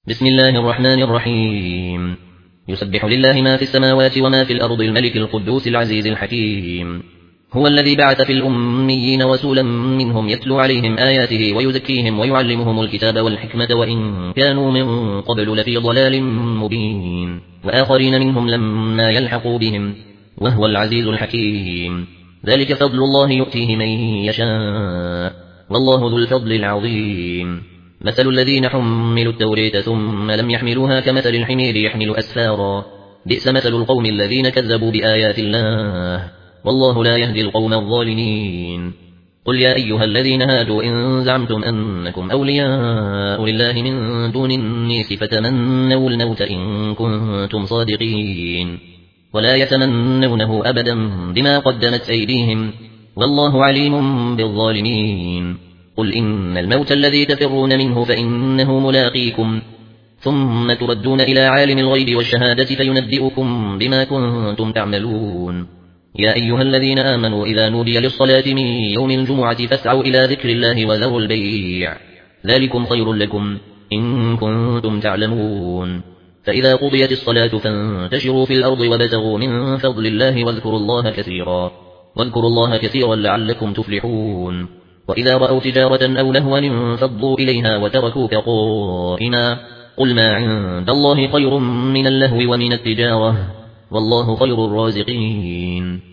بسم الله الرحمن الرحيم. يسبح لله ما في السماوات وما في الأرض الملك القدوس العزيز الحكيم. هو الذي بعث في الأميين رسولا منهم يتلو عليهم آياته ويزكيهم ويعلمهم الكتاب والحكمة وإن كانوا من قبل لفي ضلال مبين وآخرين منهم لما يلحقوا بهم وهو العزيز الحكيم. ذلك فضل الله يؤتيه من يشاء والله ذو الفضل العظيم. مثل الذين حملوا التوراة ثم لم يحملوها كمثل الحمير يحمل أسفارا بئس مثل القوم الذين كذبوا بآيات الله والله لا يهدي القوم الظالمين. قل يا أيها الذين هادوا إن زعمتم أنكم أولياء لله من دون الناس فتمنوا الموت إن كنتم صادقين ولا يتمنونه أبدا بما قدمت أيديهم والله عليم بالظالمين. قل إن الموت الذي تفرون منه فإنه ملاقيكم ثم تردون إلى عالم الغيب والشهادة فينبئكم بما كنتم تعملون. يا أيها الذين آمنوا إذا نودي للصلاة من يوم الجمعة فاسعوا إلى ذكر الله وذروا البيع ذلكم خير لكم إن كنتم تعلمون. فإذا قضيت الصلاة فانتشروا في الأرض وابتغوا من فضل الله واذكروا الله كثيرا لعلكم تفلحون. وإذا رأوا تجارة أو لهوا انفضوا إليها وتركوك قائما قل ما عند الله خير من اللهو ومن التجارة والله خير الرازقين.